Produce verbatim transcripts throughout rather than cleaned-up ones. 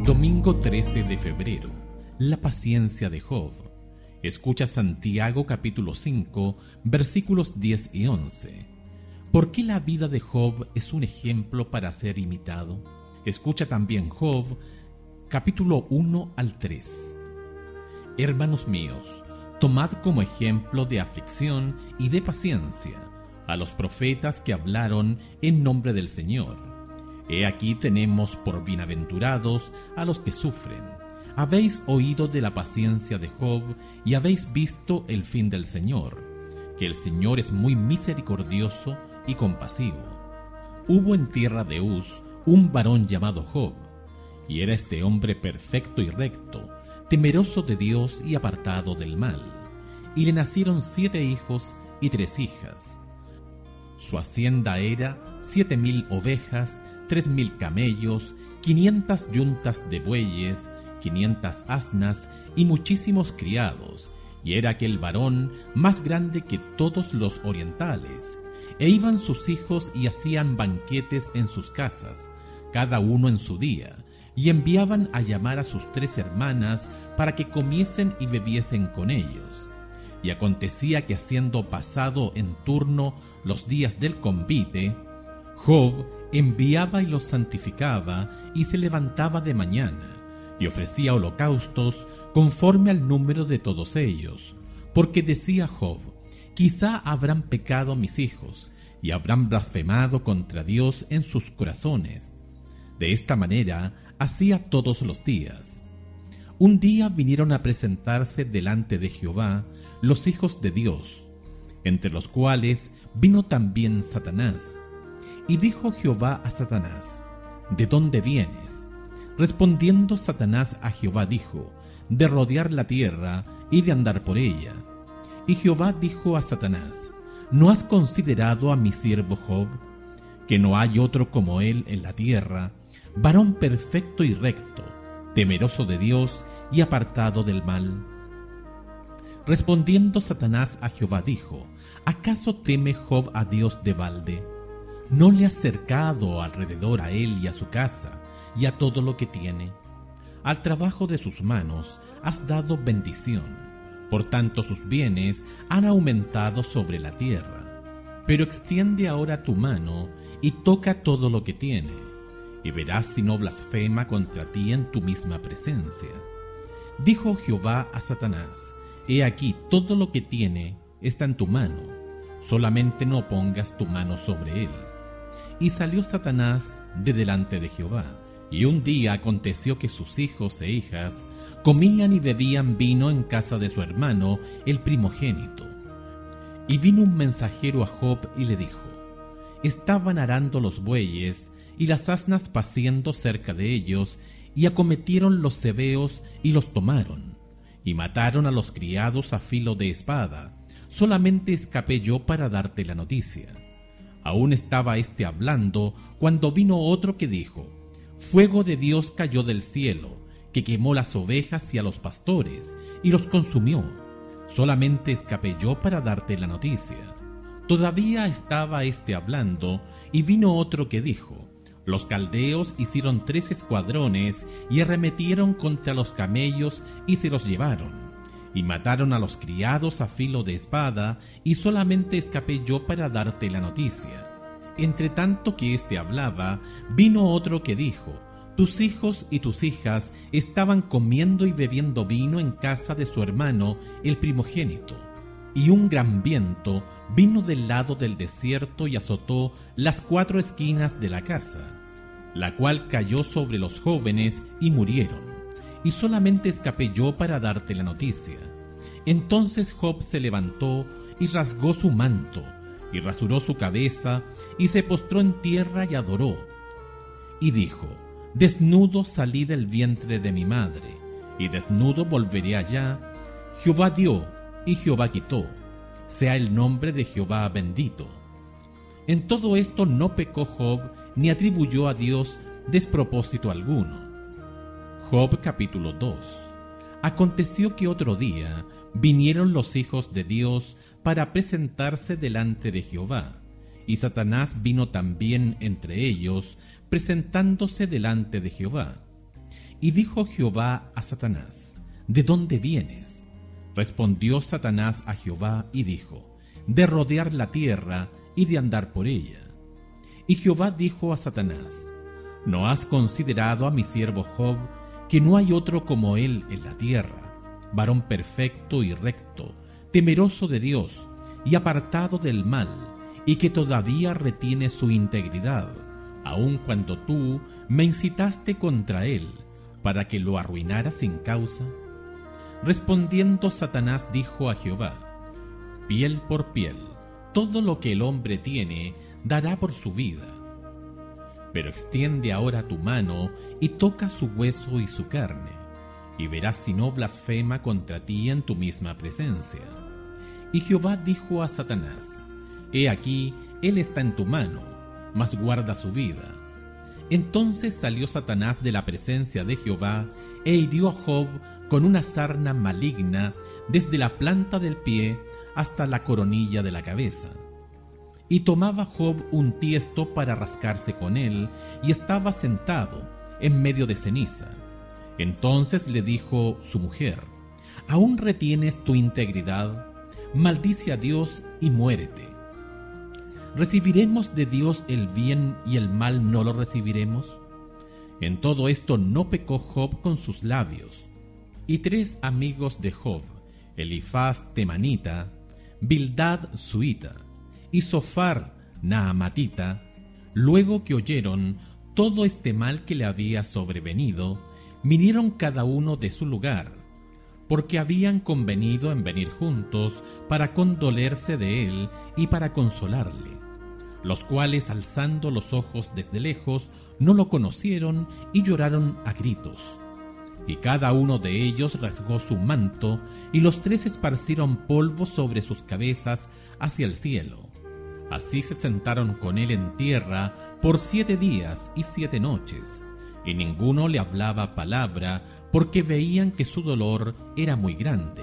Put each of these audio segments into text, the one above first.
Domingo trece de febrero. La paciencia de Job. Escucha Santiago capítulo cinco, versículos diez y once. ¿Por qué la vida de Job es un ejemplo para ser imitado? Escucha también Job capítulo uno al tres. Hermanos míos, tomad como ejemplo de aflicción y de paciencia a los profetas que hablaron en nombre del Señor. He aquí tenemos por bienaventurados a los que sufren. Habéis oído de la paciencia de Job y habéis visto el fin del Señor, que el Señor es muy misericordioso y compasivo. Hubo en tierra de Uz un varón llamado Job, y era este hombre perfecto y recto, temeroso de Dios y apartado del mal. Y le nacieron siete hijos y tres hijas. Su hacienda era siete mil ovejas, tres mil camellos, quinientas yuntas de bueyes, quinientas asnas y muchísimos criados, y era aquel varón más grande que todos los orientales. E iban sus hijos y hacían banquetes en sus casas, cada uno en su día, y enviaban a llamar a sus tres hermanas para que comiesen y bebiesen con ellos. Y acontecía que haciendo pasado en turno los días del convite, Job enviaba y los santificaba y se levantaba de mañana y ofrecía holocaustos conforme al número de todos ellos, porque decía Job: quizá habrán pecado mis hijos y habrán blasfemado contra Dios en sus corazones. De esta manera hacía todos los días. Un día vinieron a presentarse delante de Jehová los hijos de Dios, entre los cuales vino también Satanás. Y dijo Jehová a Satanás: ¿de dónde vienes? Respondiendo Satanás a Jehová dijo: de rodear la tierra y de andar por ella. Y Jehová dijo a Satanás: ¿no has considerado a mi siervo Job, que no hay otro como él en la tierra, varón perfecto y recto, temeroso de Dios y apartado del mal? Respondiendo Satanás a Jehová dijo: ¿acaso teme Job a Dios de balde? ¿No le has cercado alrededor a él y a su casa y a todo lo que tiene? Al trabajo de sus manos has dado bendición, por tanto sus bienes han aumentado sobre la tierra. Pero extiende ahora tu mano y toca todo lo que tiene, y verás si no blasfema contra ti en tu misma presencia. Dijo Jehová a Satanás: he aquí todo lo que tiene está en tu mano, solamente no pongas tu mano sobre él. Y salió Satanás de delante de Jehová. Y un día aconteció que sus hijos e hijas comían y bebían vino en casa de su hermano, el primogénito. Y vino un mensajero a Job y le dijo: estaban arando los bueyes y las asnas paciendo cerca de ellos, y acometieron los cebeos y los tomaron, y mataron a los criados a filo de espada. Solamente escapé yo para darte la noticia. Aún estaba éste hablando cuando vino otro que dijo: fuego de Dios cayó del cielo, que quemó las ovejas y a los pastores, y los consumió. Solamente escapé yo para darte la noticia. Todavía estaba éste hablando, y vino otro que dijo: los caldeos hicieron tres escuadrones, y arremetieron contra los camellos, y se los llevaron, y mataron a los criados a filo de espada, y solamente escapé yo para darte la noticia. Entre tanto que éste hablaba, vino otro que dijo: tus hijos y tus hijas estaban comiendo y bebiendo vino en casa de su hermano, el primogénito. Y un gran viento vino del lado del desierto y azotó las cuatro esquinas de la casa, la cual cayó sobre los jóvenes y murieron. Y solamente escapé yo para darte la noticia. Entonces Job se levantó y rasgó su manto, y rasuró su cabeza, y se postró en tierra y adoró. Y dijo: desnudo salí del vientre de mi madre, y desnudo volveré allá. Jehová dio, y Jehová quitó. Sea el nombre de Jehová bendito. En todo esto no pecó Job, ni atribuyó a Dios despropósito alguno. Job capítulo dos. Aconteció que otro día vinieron los hijos de Dios para presentarse delante de Jehová, y Satanás vino también entre ellos, presentándose delante de Jehová. Y dijo Jehová a Satanás: ¿De dónde vienes? Respondió Satanás a Jehová y dijo: De rodear la tierra y de andar por ella. Y Jehová dijo a Satanás: ¿No has considerado a mi siervo Job, que no hay otro como él en la tierra, varón perfecto y recto, temeroso de Dios y apartado del mal, y que todavía retiene su integridad, aun cuando tú me incitaste contra él, para que lo arruinara sin causa? Respondiendo Satanás dijo a Jehová: Piel por piel, todo lo que el hombre tiene dará por su vida. Pero extiende ahora tu mano y toca su hueso y su carne, y verás si no blasfema contra ti en tu misma presencia. Y Jehová dijo a Satanás: He aquí, él está en tu mano, mas guarda su vida. Entonces salió Satanás de la presencia de Jehová e hirió a Job con una sarna maligna desde la planta del pie hasta la coronilla de la cabeza. Y tomaba Job un tiesto para rascarse con él, y estaba sentado en medio de ceniza. Entonces le dijo su mujer: ¿Aún retienes tu integridad? Maldice a Dios y muérete. ¿Recibiremos de Dios el bien y el mal no lo recibiremos? En todo esto no pecó Job con sus labios. Y tres amigos de Job, Elifaz temanita, Bildad suita y Sofar naamatita, luego que oyeron todo este mal que le había sobrevenido, vinieron cada uno de su lugar, porque habían convenido en venir juntos para condolerse de él y para consolarle, los cuales, alzando los ojos desde lejos, no lo conocieron y lloraron a gritos. Y cada uno de ellos rasgó su manto, y los tres esparcieron polvo sobre sus cabezas hacia el cielo. Así se sentaron con él en tierra por siete días y siete noches, y ninguno le hablaba palabra, porque veían que su dolor era muy grande.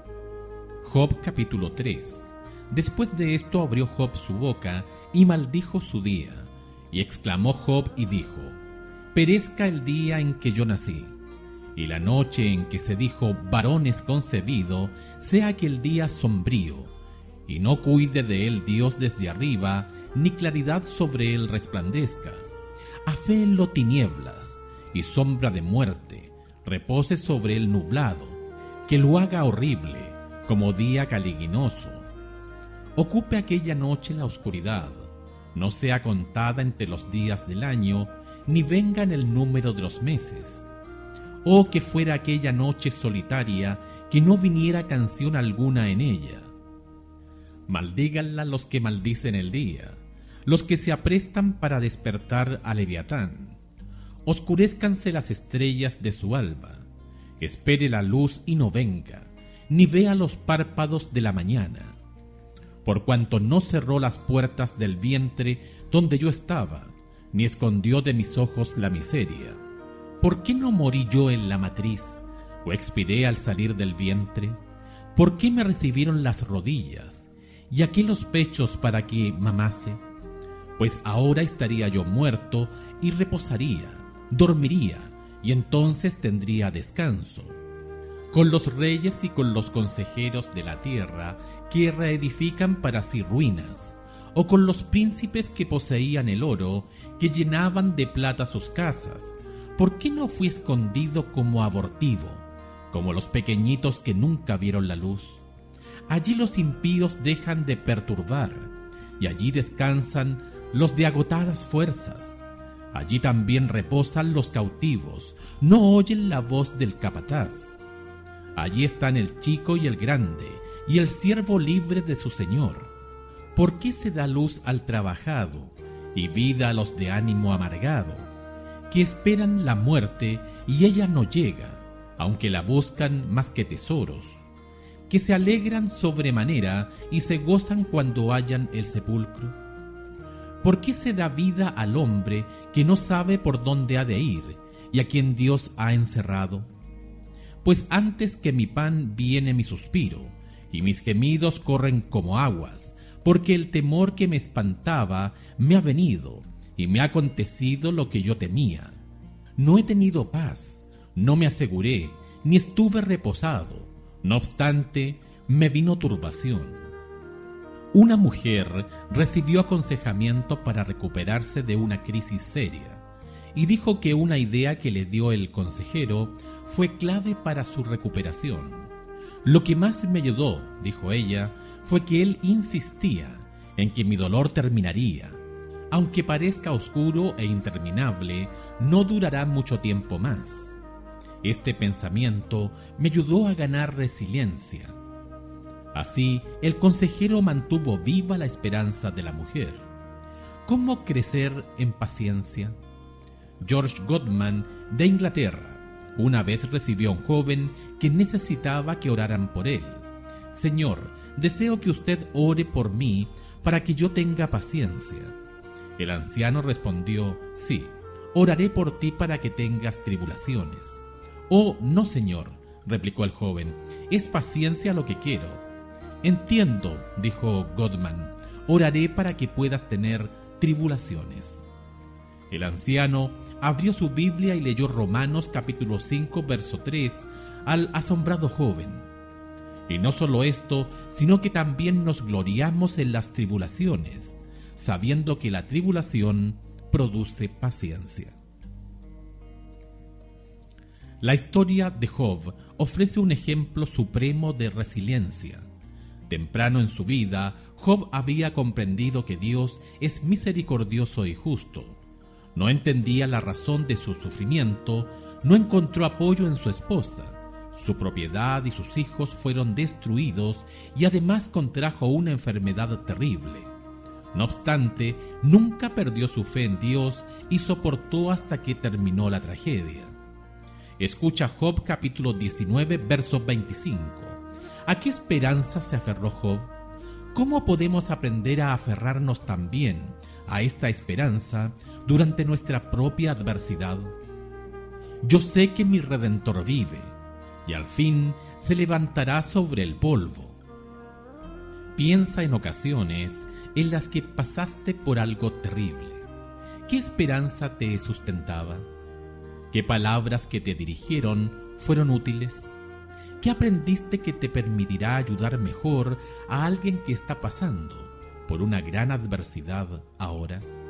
Job capítulo tres. Después de esto abrió Job su boca y maldijo su día, y exclamó Job y dijo: Perezca el día en que yo nací, y la noche en que se dijo varón es concebido, sea aquel día sombrío, y no cuide de él Dios desde arriba, ni claridad sobre él resplandezca. Aféenlo tinieblas, y sombra de muerte, repose sobre él nublado, que lo haga horrible, como día caliginoso. Ocupe aquella noche la oscuridad, no sea contada entre los días del año, ni venga en el número de los meses. Oh, que fuera aquella noche solitaria, que no viniera canción alguna en ella. Maldíganla los que maldicen el día, los que se aprestan para despertar a Leviatán. Oscurézcanse las estrellas de su alba, espere la luz y no venga, ni vea los párpados de la mañana. Por cuanto no cerró las puertas del vientre donde yo estaba, ni escondió de mis ojos la miseria. ¿Por qué no morí yo en la matriz, o expiré al salir del vientre? ¿Por qué me recibieron las rodillas, y aquí los pechos para que mamase? Pues ahora estaría yo muerto y reposaría, dormiría, y entonces tendría descanso. Con los reyes y con los consejeros de la tierra, que reedifican para sí ruinas, o con los príncipes que poseían el oro, que llenaban de plata sus casas. ¿Por qué no fui escondido como abortivo, como los pequeñitos que nunca vieron la luz? Allí los impíos dejan de perturbar, y allí descansan los de agotadas fuerzas. Allí también reposan los cautivos, no oyen la voz del capataz. Allí están el chico y el grande, y el siervo libre de su señor. ¿Por qué se da luz al trabajado, y vida a los de ánimo amargado, que esperan la muerte y ella no llega, aunque la buscan más que tesoros, que se alegran sobremanera y se gozan cuando hallan el sepulcro? ¿Por qué se da vida al hombre que no sabe por dónde ha de ir, y a quien Dios ha encerrado? Pues antes que mi pan viene mi suspiro, y mis gemidos corren como aguas, porque el temor que me espantaba me ha venido, y me ha acontecido lo que yo temía. No he tenido paz, no me aseguré, ni estuve reposado. No obstante, me vino turbación. Una mujer recibió aconsejamiento para recuperarse de una crisis seria y dijo que una idea que le dio el consejero fue clave para su recuperación. Lo que más me ayudó, dijo ella, fue que él insistía en que mi dolor terminaría. Aunque parezca oscuro e interminable, no durará mucho tiempo más. Este pensamiento me ayudó a ganar resiliencia. Así, el consejero mantuvo viva la esperanza de la mujer. ¿Cómo crecer en paciencia? George Goodman, de Inglaterra, una vez recibió a un joven que necesitaba que oraran por él. Señor, deseo que usted ore por mí para que yo tenga paciencia. El anciano respondió, sí, oraré por ti para que tengas tribulaciones. Oh, no, señor, replicó el joven, es paciencia lo que quiero. Entiendo, dijo Goodman, oraré para que puedas tener tribulaciones. El anciano abrió su Biblia y leyó Romanos capítulo cinco, verso tres al asombrado joven. Y no solo esto, sino que también nos gloriamos en las tribulaciones, sabiendo que la tribulación produce paciencia. La historia de Job ofrece un ejemplo supremo de resiliencia. Temprano en su vida, Job había comprendido que Dios es misericordioso y justo. No entendía la razón de su sufrimiento, no encontró apoyo en su esposa. Su propiedad y sus hijos fueron destruidos y además contrajo una enfermedad terrible. No obstante, nunca perdió su fe en Dios y soportó hasta que terminó la tragedia. Escucha Job capítulo diecinueve, verso veinticinco. ¿A qué esperanza se aferró Job? ¿Cómo podemos aprender a aferrarnos también a esta esperanza durante nuestra propia adversidad? Yo sé que mi Redentor vive, y al fin se levantará sobre el polvo. Piensa en ocasiones en las que pasaste por algo terrible. ¿Qué esperanza te sustentaba? ¿Qué palabras que te dirigieron fueron útiles? ¿Qué aprendiste que te permitirá ayudar mejor a alguien que está pasando por una gran adversidad ahora?